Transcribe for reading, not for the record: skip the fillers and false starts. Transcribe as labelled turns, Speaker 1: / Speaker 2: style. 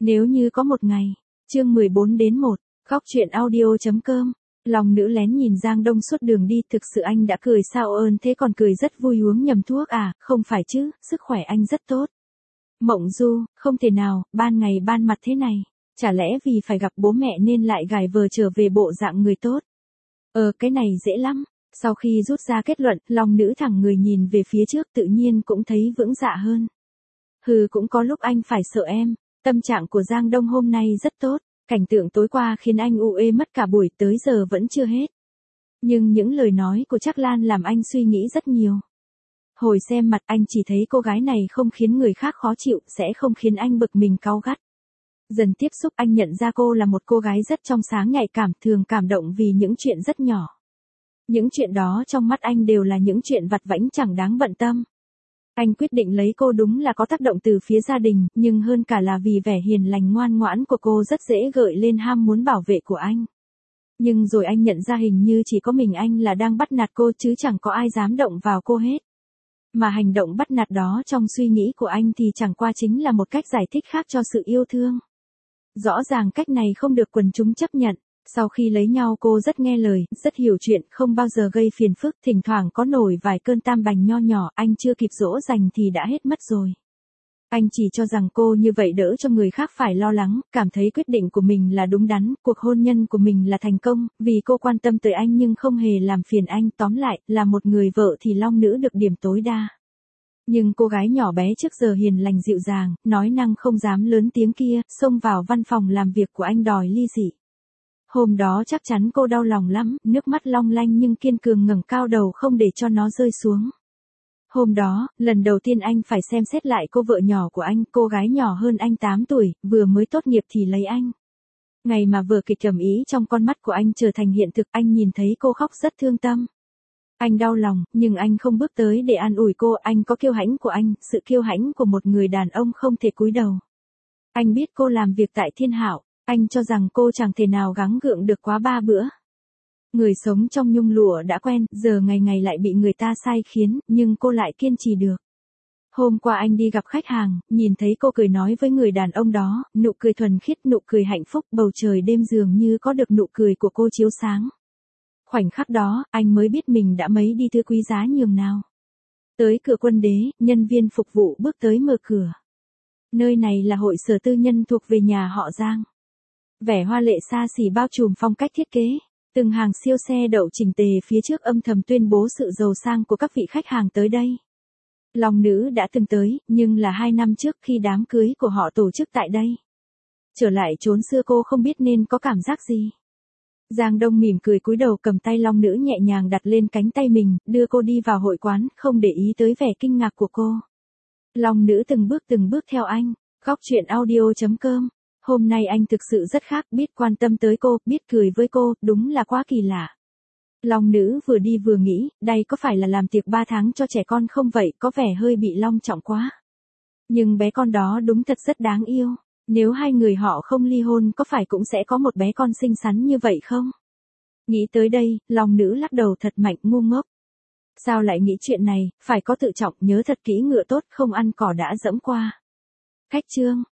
Speaker 1: Nếu như có một ngày, chương 14-1, Góc truyện audio.com. Lòng nữ lén nhìn Giang Đông suốt đường đi, thực sự anh đã cười sao ơn thế còn cười rất vui, uống nhầm thuốc à, không phải chứ, sức khỏe anh rất tốt. Mộng Du, không thể nào, ban ngày ban mặt thế này, chả lẽ vì phải gặp bố mẹ nên lại gài vờ trở về bộ dạng người tốt. Cái này dễ lắm. Sau khi rút ra kết luận, lòng nữ thẳng người nhìn về phía trước tự nhiên cũng thấy vững dạ hơn. Cũng có lúc anh phải sợ em. Tâm trạng của Giang Đông hôm nay rất tốt, cảnh tượng tối qua khiến anh u ê mất cả buổi tới giờ vẫn chưa hết. Nhưng những lời nói của Trác Lan làm anh suy nghĩ rất nhiều. Hồi xem mặt anh chỉ thấy cô gái này không khiến người khác khó chịu, sẽ không khiến anh bực mình cáu gắt. Dần tiếp xúc anh nhận ra cô là một cô gái rất trong sáng nhạy cảm, thường cảm động vì những chuyện rất nhỏ. Những chuyện đó trong mắt anh đều là những chuyện vặt vãnh chẳng đáng bận tâm. Anh quyết định lấy cô đúng là có tác động từ phía gia đình, nhưng hơn cả là vì vẻ hiền lành ngoan ngoãn của cô rất dễ gợi lên ham muốn bảo vệ của anh. Nhưng rồi anh nhận ra hình như chỉ có mình anh là đang bắt nạt cô chứ chẳng có ai dám động vào cô hết. Mà hành động bắt nạt đó trong suy nghĩ của anh thì chẳng qua chính là một cách giải thích khác cho sự yêu thương. Rõ ràng cách này không được quần chúng chấp nhận. Sau khi lấy nhau cô rất nghe lời, rất hiểu chuyện, không bao giờ gây phiền phức, thỉnh thoảng có nổi vài cơn tam bành nho nhỏ, anh chưa kịp dỗ dành thì đã hết mất rồi. Anh chỉ cho rằng cô như vậy đỡ cho người khác phải lo lắng, cảm thấy quyết định của mình là đúng đắn, cuộc hôn nhân của mình là thành công, vì cô quan tâm tới anh nhưng không hề làm phiền anh, tóm lại, là một người vợ thì long nữ được điểm tối đa. Nhưng cô gái nhỏ bé trước giờ hiền lành dịu dàng, nói năng không dám lớn tiếng kia, xông vào văn phòng làm việc của anh đòi ly dị. Hôm đó chắc chắn cô đau lòng lắm, nước mắt long lanh nhưng kiên cường ngẩng cao đầu không để cho nó rơi xuống. Hôm đó, lần đầu tiên anh phải xem xét lại cô vợ nhỏ của anh, cô gái nhỏ hơn anh 8 tuổi, vừa mới tốt nghiệp thì lấy anh. Ngày mà vở kịch ầm ĩ trong con mắt của anh trở thành hiện thực, anh nhìn thấy cô khóc rất thương tâm. Anh đau lòng, nhưng anh không bước tới để an ủi cô, anh có kiêu hãnh của anh, sự kiêu hãnh của một người đàn ông không thể cúi đầu. Anh biết cô làm việc tại Thiên Hạo. Anh cho rằng cô chẳng thể nào gắng gượng được quá 3 bữa. Người sống trong nhung lụa đã quen, giờ ngày ngày lại bị người ta sai khiến, nhưng cô lại kiên trì được. Hôm qua anh đi gặp khách hàng, nhìn thấy cô cười nói với người đàn ông đó, nụ cười thuần khiết, nụ cười hạnh phúc, bầu trời đêm dường như có được nụ cười của cô chiếu sáng. Khoảnh khắc đó, anh mới biết mình đã mấy đi thứ quý giá nhường nào. Tới cửa Quân Đế, nhân viên phục vụ bước tới mở cửa. Nơi này là hội sở tư nhân thuộc về nhà họ Giang. Vẻ hoa lệ xa xỉ bao trùm phong cách thiết kế, từng hàng siêu xe đậu chỉnh tề phía trước âm thầm tuyên bố sự giàu sang của các vị khách hàng tới đây. Long nữ đã từng tới, nhưng là 2 năm trước khi đám cưới của họ tổ chức tại đây. Trở lại chốn xưa cô không biết nên có cảm giác gì. Giang Đông mỉm cười cúi đầu cầm tay long nữ nhẹ nhàng đặt lên cánh tay mình, đưa cô đi vào hội quán, không để ý tới vẻ kinh ngạc của cô. Long nữ từng bước theo anh, Góc truyện audio.com. Hôm nay anh thực sự rất khác, biết quan tâm tới cô, biết cười với cô, đúng là quá kỳ lạ. Long nữ vừa đi vừa nghĩ, đây có phải là làm tiệc 3 tháng cho trẻ con không vậy, có vẻ hơi bị long trọng quá. Nhưng bé con đó đúng thật rất đáng yêu, nếu hai người họ không ly hôn có phải cũng sẽ có một bé con xinh xắn như vậy không? Nghĩ tới đây, long nữ lắc đầu thật mạnh, ngu ngốc. Sao lại nghĩ chuyện này, phải có tự trọng, nhớ thật kỹ ngựa tốt không ăn cỏ đã dẫm qua. Khách chương.